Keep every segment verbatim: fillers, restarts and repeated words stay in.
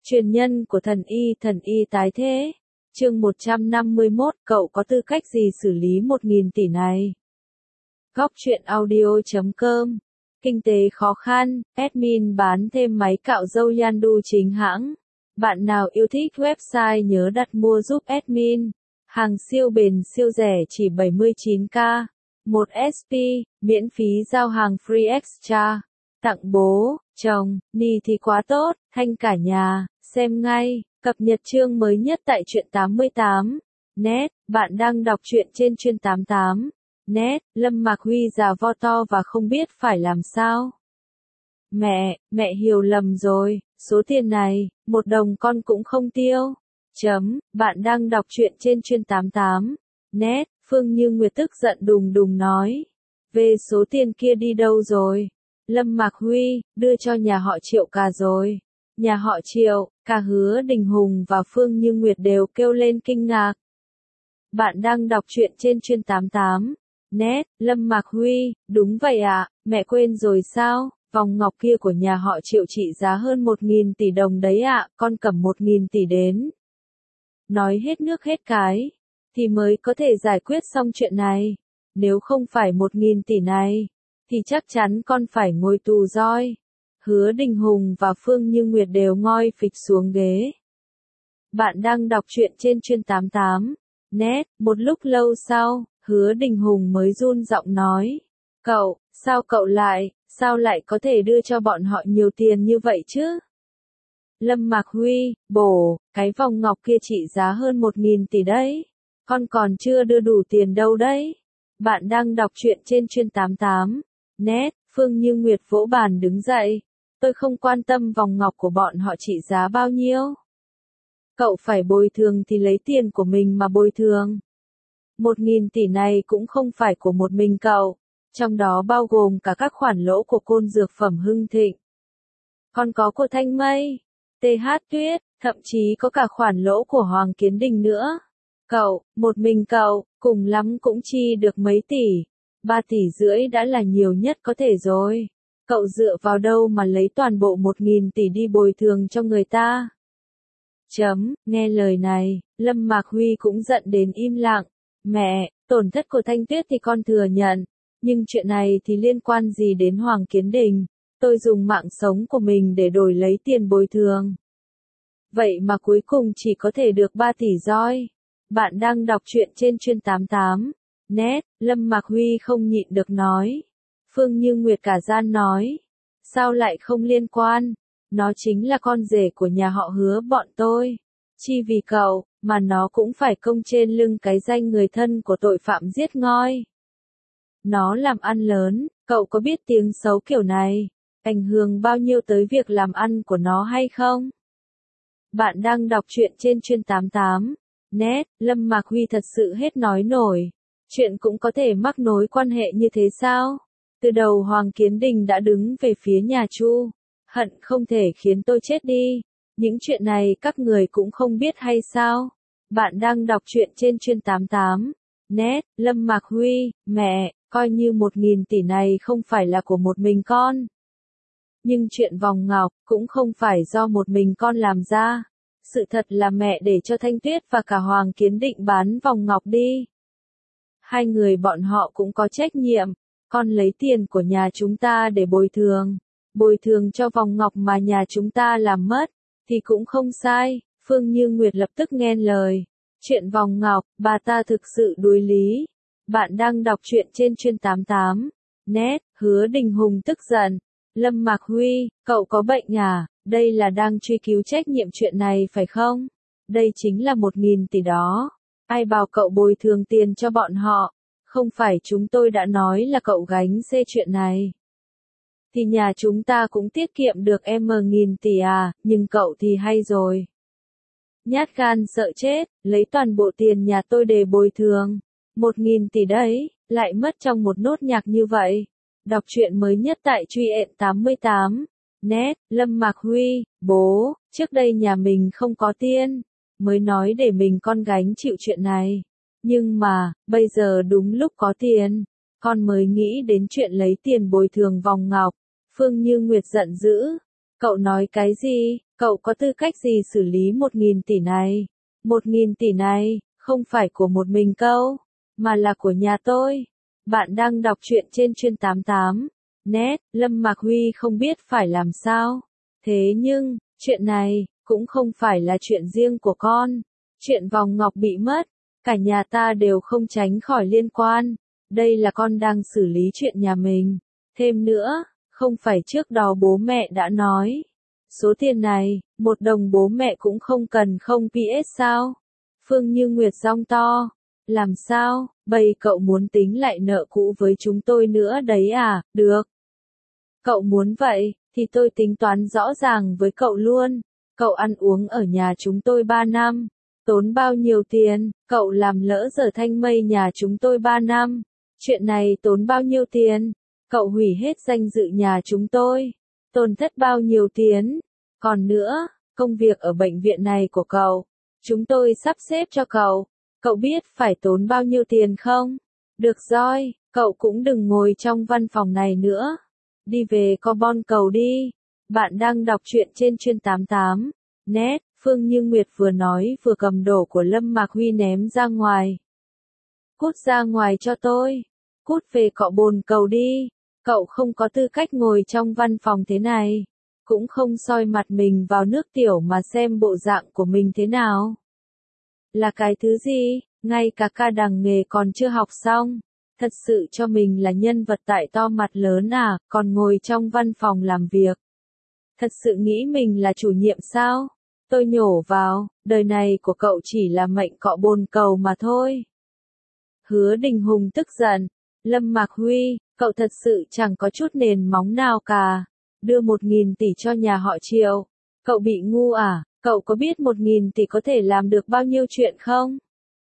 Truyền nhân của thần y thần y tái thế. Chương một trăm năm mươi mốt, cậu có tư cách gì xử lý một nghìn tỷ này? Góc truyện audio chấm com. Kinh tế khó khăn, admin bán thêm máy cạo râu Yandu chính hãng. Bạn nào yêu thích website nhớ đặt mua giúp admin. Hàng siêu bền siêu rẻ chỉ bảy mươi chín k. một ét pê, miễn phí giao hàng free extra. Tặng bố, chồng, ni thì quá tốt, thanh cả nhà, xem ngay, cập nhật chương mới nhất tại truyện tám mươi tám. Net, bạn đang đọc truyện trên chuyên tám mươi tám. Net, Lâm Mạc Huy già vo to và không biết phải làm sao. Mẹ, mẹ hiểu lầm rồi, số tiền này, một đồng con cũng không tiêu. Chấm, bạn đang đọc truyện trên chuyên tám mươi tám. Net, Phương Như Nguyệt tức giận đùng đùng nói. Về số tiền kia đi đâu rồi? Lâm Mạc Huy, đưa cho nhà họ Triệu cả rồi. Nhà họ Triệu, cả Hứa Đình Hùng và Phương Như Nguyệt đều kêu lên kinh ngạc. Bạn đang đọc truyện trên chuyên tám mươi tám. Net, Lâm Mạc Huy, đúng vậy ạ, à, mẹ quên rồi sao? Vòng ngọc kia của nhà họ Triệu trị giá hơn một nghìn tỷ đồng đấy ạ, à, con cầm một nghìn tỷ đến. Nói hết nước hết cái, thì mới có thể giải quyết xong chuyện này. Nếu không phải một nghìn tỷ này, thì chắc chắn con phải ngồi tù roi. Hứa Đình Hùng và Phương Như Nguyệt đều ngoi phịch xuống ghế. Bạn đang đọc truyện trên chuyên tám mươi tám. Net, một lúc lâu sau, Hứa Đình Hùng mới run giọng nói. Cậu, sao cậu lại, sao lại có thể đưa cho bọn họ nhiều tiền như vậy chứ? Lâm Mạc Huy, bổ, cái vòng ngọc kia trị giá hơn một nghìn tỷ đấy. Con còn chưa đưa đủ tiền đâu đấy. Bạn đang đọc truyện trên chuyên tám mươi tám. Net, Phương Như Nguyệt vỗ bàn đứng dậy. Tôi không quan tâm vòng ngọc của bọn họ trị giá bao nhiêu. Cậu phải bồi thường thì lấy tiền của mình mà bồi thường. Một nghìn tỷ này cũng không phải của một mình cậu, trong đó bao gồm cả các khoản lỗ của Côn Dược Phẩm Hưng Thịnh. Còn có của Thanh Mây, tê hát Tuyết, thậm chí có cả khoản lỗ của Hoàng Kiến Đình nữa. Cậu, một mình cậu, cùng lắm cũng chi được mấy tỷ. Ba tỷ rưỡi đã là nhiều nhất có thể rồi. Cậu dựa vào đâu mà lấy toàn bộ một nghìn tỷ đi bồi thường cho người ta? Chấm, nghe lời này, Lâm Mạc Huy cũng giận đến im lặng. Mẹ, tổn thất của Thanh Tuyết thì con thừa nhận. Nhưng chuyện này thì liên quan gì đến Hoàng Kiến Đình? Tôi dùng mạng sống của mình để đổi lấy tiền bồi thường. Vậy mà cuối cùng chỉ có thể được ba tỷ roi. Bạn đang đọc truyện trên chuyên tám mươi tám. Net, Lâm Mạc Huy không nhịn được nói. Phương Như Nguyệt cả gian nói. Sao lại không liên quan? Nó chính là con rể của nhà họ Hứa bọn tôi. Chi vì cậu, mà nó cũng phải công trên lưng cái danh người thân của tội phạm giết ngoi. Nó làm ăn lớn, cậu có biết tiếng xấu kiểu này ảnh hưởng bao nhiêu tới việc làm ăn của nó hay không? Bạn đang đọc truyện trên chuyên tám mươi tám. Net, Lâm Mạc Huy thật sự hết nói nổi. Chuyện cũng có thể mắc nối quan hệ như thế sao? Từ đầu Hoàng Kiến Đình đã đứng về phía nhà Chu. Hận không thể khiến tôi chết đi. Những chuyện này các người cũng không biết hay sao? Bạn đang đọc truyện trên chuyên tám mươi tám. Net, Lâm Mạc Huy, mẹ, coi như một nghìn tỷ này không phải là của một mình con. Nhưng chuyện vòng ngọc cũng không phải do một mình con làm ra. Sự thật là mẹ để cho Thanh Tuyết và cả Hoàng Kiến Định bán vòng ngọc đi. Hai người bọn họ cũng có trách nhiệm. Con lấy tiền của nhà chúng ta để bồi thường. Bồi thường cho vòng ngọc mà nhà chúng ta làm mất. Thì cũng không sai. Phương Như Nguyệt lập tức nghe lời. Chuyện vòng ngọc, bà ta thực sự đuối lý. Bạn đang đọc truyện trên chuyên tám mươi tám. Net, Hứa Đình Hùng tức giận. Lâm Mạc Huy, cậu có bệnh à? Đây là đang truy cứu trách nhiệm chuyện này phải không? Đây chính là một nghìn tỷ đó. Ai bảo cậu bồi thường tiền cho bọn họ? Không phải chúng tôi đã nói là cậu gánh xê chuyện này. Thì nhà chúng ta cũng tiết kiệm được em nghìn tỷ à, nhưng cậu thì hay rồi. Nhát gan sợ chết, lấy toàn bộ tiền nhà tôi để bồi thường. Một nghìn tỷ đấy, lại mất trong một nốt nhạc như vậy. Đọc truyện mới nhất tại truyện tám mươi tám. Net, Lâm Mạc Huy, bố, trước đây nhà mình không có tiền, mới nói để mình con gánh chịu chuyện này. Nhưng mà, bây giờ đúng lúc có tiền, con mới nghĩ đến chuyện lấy tiền bồi thường vòng ngọc. Phương Như Nguyệt giận dữ. Cậu nói cái gì? Cậu có tư cách gì xử lý một nghìn tỷ này? Một nghìn tỷ này, không phải của một mình cậu, mà là của nhà tôi. Bạn đang đọc truyện trên chuyên tám tám. Net, Lâm Mạc Huy không biết phải làm sao. Thế nhưng, chuyện này, cũng không phải là chuyện riêng của con. Chuyện vòng ngọc bị mất, cả nhà ta đều không tránh khỏi liên quan. Đây là con đang xử lý chuyện nhà mình. Thêm nữa, không phải trước đó bố mẹ đã nói. Số tiền này, một đồng bố mẹ cũng không cần không pê ét sao? Phương Như Nguyệt giong to. Làm sao, bây cậu muốn tính lại nợ cũ với chúng tôi nữa đấy à? Được. Cậu muốn vậy, thì tôi tính toán rõ ràng với cậu luôn. Cậu ăn uống ở nhà chúng tôi ba năm. Tốn bao nhiêu tiền, cậu làm lỡ giờ thanh mây nhà chúng tôi ba năm. Chuyện này tốn bao nhiêu tiền? Cậu hủy hết danh dự nhà chúng tôi. Tổn thất bao nhiêu tiền? Còn nữa, công việc ở bệnh viện này của cậu, chúng tôi sắp xếp cho cậu. Cậu biết phải tốn bao nhiêu tiền không? Được rồi, cậu cũng đừng ngồi trong văn phòng này nữa. Đi về co bon cầu đi. Bạn đang đọc truyện trên chuyên tám tám. Net, Phương Như Nguyệt vừa nói vừa cầm đồ của Lâm Mạc Huy ném ra ngoài. Cút ra ngoài cho tôi. Cút về cọ bồn cầu đi. Cậu không có tư cách ngồi trong văn phòng thế này. Cũng không soi mặt mình vào nước tiểu mà xem bộ dạng của mình thế nào. Là cái thứ gì, ngay cả ca đằng nghề còn chưa học xong. Thật sự cho mình là nhân vật tại to mặt lớn à, còn ngồi trong văn phòng làm việc. Thật sự nghĩ mình là chủ nhiệm sao? Tôi nhổ vào, đời này của cậu chỉ là mệnh cọ bồn cầu mà thôi. Hứa Đình Hùng tức giận. Lâm Mạc Huy, cậu thật sự chẳng có chút nền móng nào cả. Đưa một nghìn tỷ cho nhà họ Triệu. Cậu bị ngu à? Cậu có biết một nghìn tỷ có thể làm được bao nhiêu chuyện không?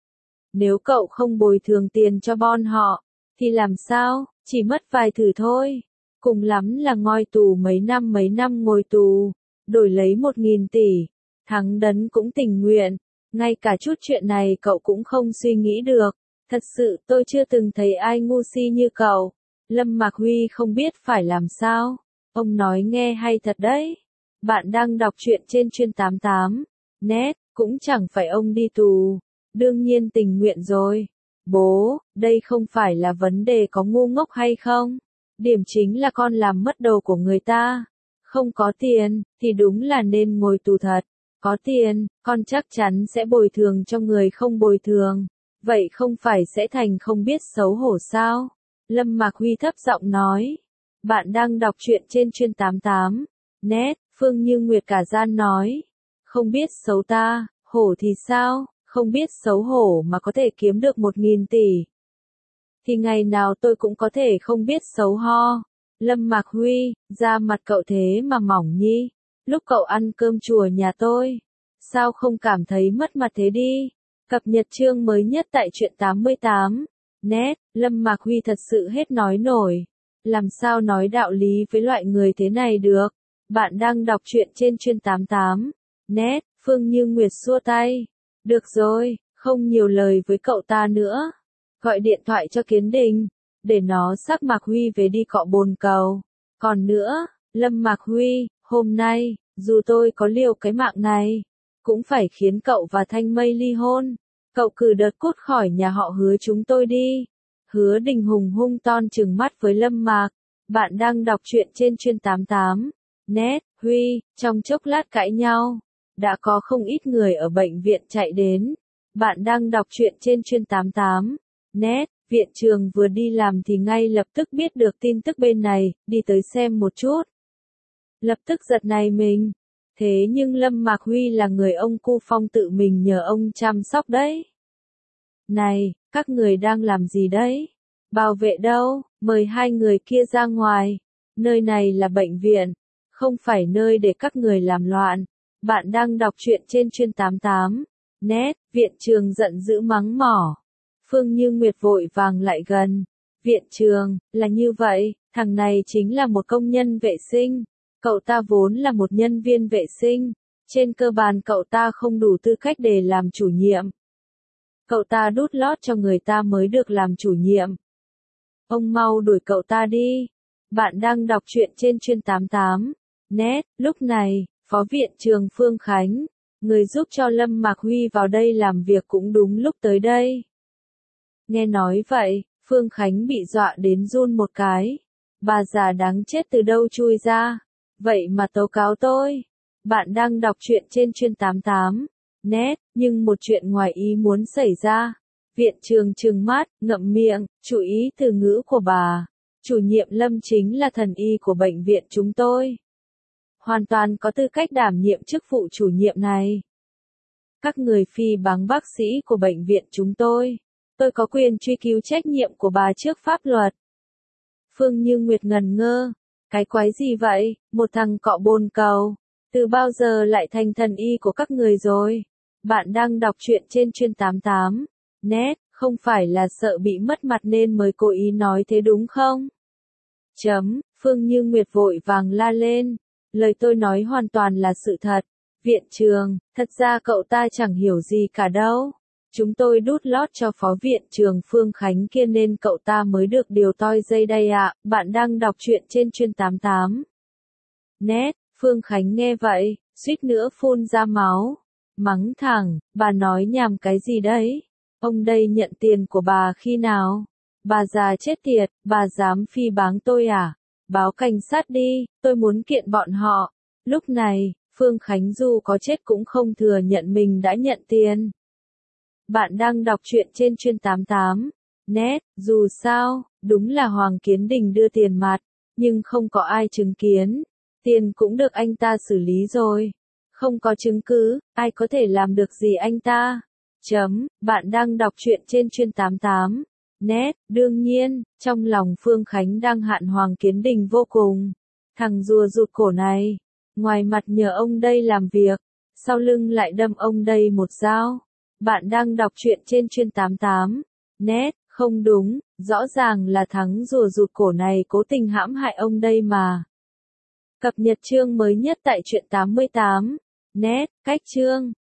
Nếu cậu không bồi thường tiền cho bọn họ, thì làm sao? Chỉ mất vài thử thôi. Cùng lắm là ngồi tù mấy năm mấy năm ngồi tù. Đổi lấy một nghìn tỷ. Thắng đấn cũng tình nguyện. Ngay cả chút chuyện này cậu cũng không suy nghĩ được. Thật sự tôi chưa từng thấy ai ngu si như cậu. Lâm Mạc Huy không biết phải làm sao. Ông nói nghe hay thật đấy. Bạn đang đọc truyện trên chuyên tám tám. Net, cũng chẳng phải ông đi tù. Đương nhiên tình nguyện rồi. Bố, đây không phải là vấn đề có ngu ngốc hay không. Điểm chính là con làm mất đầu của người ta. Không có tiền, thì đúng là nên ngồi tù thật. Có tiền, con chắc chắn sẽ bồi thường cho người không bồi thường. Vậy không phải sẽ thành không biết xấu hổ sao? Lâm Mạc Huy thấp giọng nói. Bạn đang đọc truyện trên chuyên tám tám. Net, Phương Như Nguyệt cả gian nói. Không biết xấu ta, hổ thì sao? Không biết xấu hổ mà có thể kiếm được một nghìn tỷ. Thì ngày nào tôi cũng có thể không biết xấu ho. Lâm Mạc Huy, da mặt cậu thế mà mỏng nhi. Lúc cậu ăn cơm chùa nhà tôi. Sao không cảm thấy mất mặt thế đi? Cập nhật chương mới nhất tại truyện tám mươi tám. Net, Lâm Mạc Huy thật sự hết nói nổi. Làm sao nói đạo lý với loại người thế này được? Bạn đang đọc truyện trên chuyên tám tám. Net, Phương Như Nguyệt xua tay. Được rồi, không nhiều lời với cậu ta nữa. Gọi điện thoại cho Kiến Đình, để nó xác Mạc Huy về đi cọ bồn cầu. Còn nữa, Lâm Mạc Huy, hôm nay, dù tôi có liều cái mạng này, cũng phải khiến cậu và Thanh Mây ly hôn. Cậu cử đợt cút khỏi nhà họ Hứa chúng tôi đi. Hứa Đình Hùng hung ton trừng mắt với Lâm Mạc. Bạn đang đọc truyện trên chuyên tám tám. Net, Huy, trong chốc lát cãi nhau. Đã có không ít người ở bệnh viện chạy đến. Bạn đang đọc truyện trên chuyên tám tám. Net, viện trường vừa đi làm thì ngay lập tức biết được tin tức bên này, đi tới xem một chút. Lập tức giật nảy mình. Thế nhưng Lâm Mạc Huy là người ông Cu Phong tự mình nhờ ông chăm sóc đấy. Này, các người đang làm gì đấy? Bảo vệ đâu? Mời hai người kia ra ngoài. Nơi này là bệnh viện, không phải nơi để các người làm loạn. Bạn đang đọc truyện trên chuyên tám tám. Net, viện trường giận dữ mắng mỏ. Phương Như Nguyệt vội vàng lại gần. Viện trường, là như vậy, thằng này chính là một công nhân vệ sinh. Cậu ta vốn là một nhân viên vệ sinh. Trên cơ bản cậu ta không đủ tư cách để làm chủ nhiệm. Cậu ta đút lót cho người ta mới được làm chủ nhiệm. Ông mau đuổi cậu ta đi. Bạn đang đọc truyện trên chuyên tám tám. Net, lúc này, Phó Viện trưởng Phương Khánh, người giúp cho Lâm Mạc Huy vào đây làm việc cũng đúng lúc tới đây. Nghe nói vậy, Phương Khánh bị dọa đến run một cái. Bà già đáng chết từ đâu chui ra. Vậy mà tố cáo tôi. Bạn đang đọc truyện trên Chuyên tám mươi tám. Net, nhưng một chuyện ngoài ý muốn xảy ra. Viện trưởng trừng mắt, ngậm miệng, chú ý từ ngữ của bà. Chủ nhiệm Lâm chính là thần y của bệnh viện chúng tôi. Hoàn toàn có tư cách đảm nhiệm chức vụ chủ nhiệm này. Các người phỉ báng bác sĩ của bệnh viện chúng tôi. Tôi có quyền truy cứu trách nhiệm của bà trước pháp luật. Phương Như Nguyệt ngần ngơ. Cái quái gì vậy, một thằng cọ bồn cầu. Từ bao giờ lại thành thần y của các người rồi? Bạn đang đọc truyện trên Chuyên tám mươi tám. Net, không phải là sợ bị mất mặt nên mới cố ý nói thế đúng không? Chấm, Phương Như Nguyệt vội vàng la lên. Lời tôi nói hoàn toàn là sự thật. Viện trưởng, thật ra cậu ta chẳng hiểu gì cả đâu. Chúng tôi đút lót cho Phó Viện trưởng Phương Khánh kia nên cậu ta mới được điều toi dây đây ạ. À. Bạn đang đọc truyện trên Chuyên tám mươi tám. Net, Phương Khánh nghe vậy, suýt nữa phun ra máu. Mắng thẳng, bà nói nhảm cái gì đấy? Ông đây nhận tiền của bà khi nào? Bà già chết tiệt, bà dám phỉ báng tôi à? Báo cảnh sát đi, tôi muốn kiện bọn họ. Lúc này, Phương Khánh dù có chết cũng không thừa nhận mình đã nhận tiền. Bạn đang đọc truyện trên Chuyên tám mươi tám. Net, dù sao, đúng là Hoàng Kiến Đình đưa tiền mặt, nhưng không có ai chứng kiến. Tiền cũng được anh ta xử lý rồi. Không có chứng cứ, ai có thể làm được gì anh ta? Chấm, bạn đang đọc truyện trên Chuyên tám mươi tám. Net, đương nhiên, trong lòng Phương Khánh đang hạn Hoàng Kiến Đình vô cùng. Thằng rùa rụt cổ này, ngoài mặt nhờ ông đây làm việc, sau lưng lại đâm ông đây một dao. Bạn đang đọc truyện trên Chuyên tám mươi tám. Net, không đúng, rõ ràng là thằng rùa rụt cổ này cố tình hãm hại ông đây mà. Cập nhật chương mới nhất tại Truyện tám mươi tám. Net, cách chương.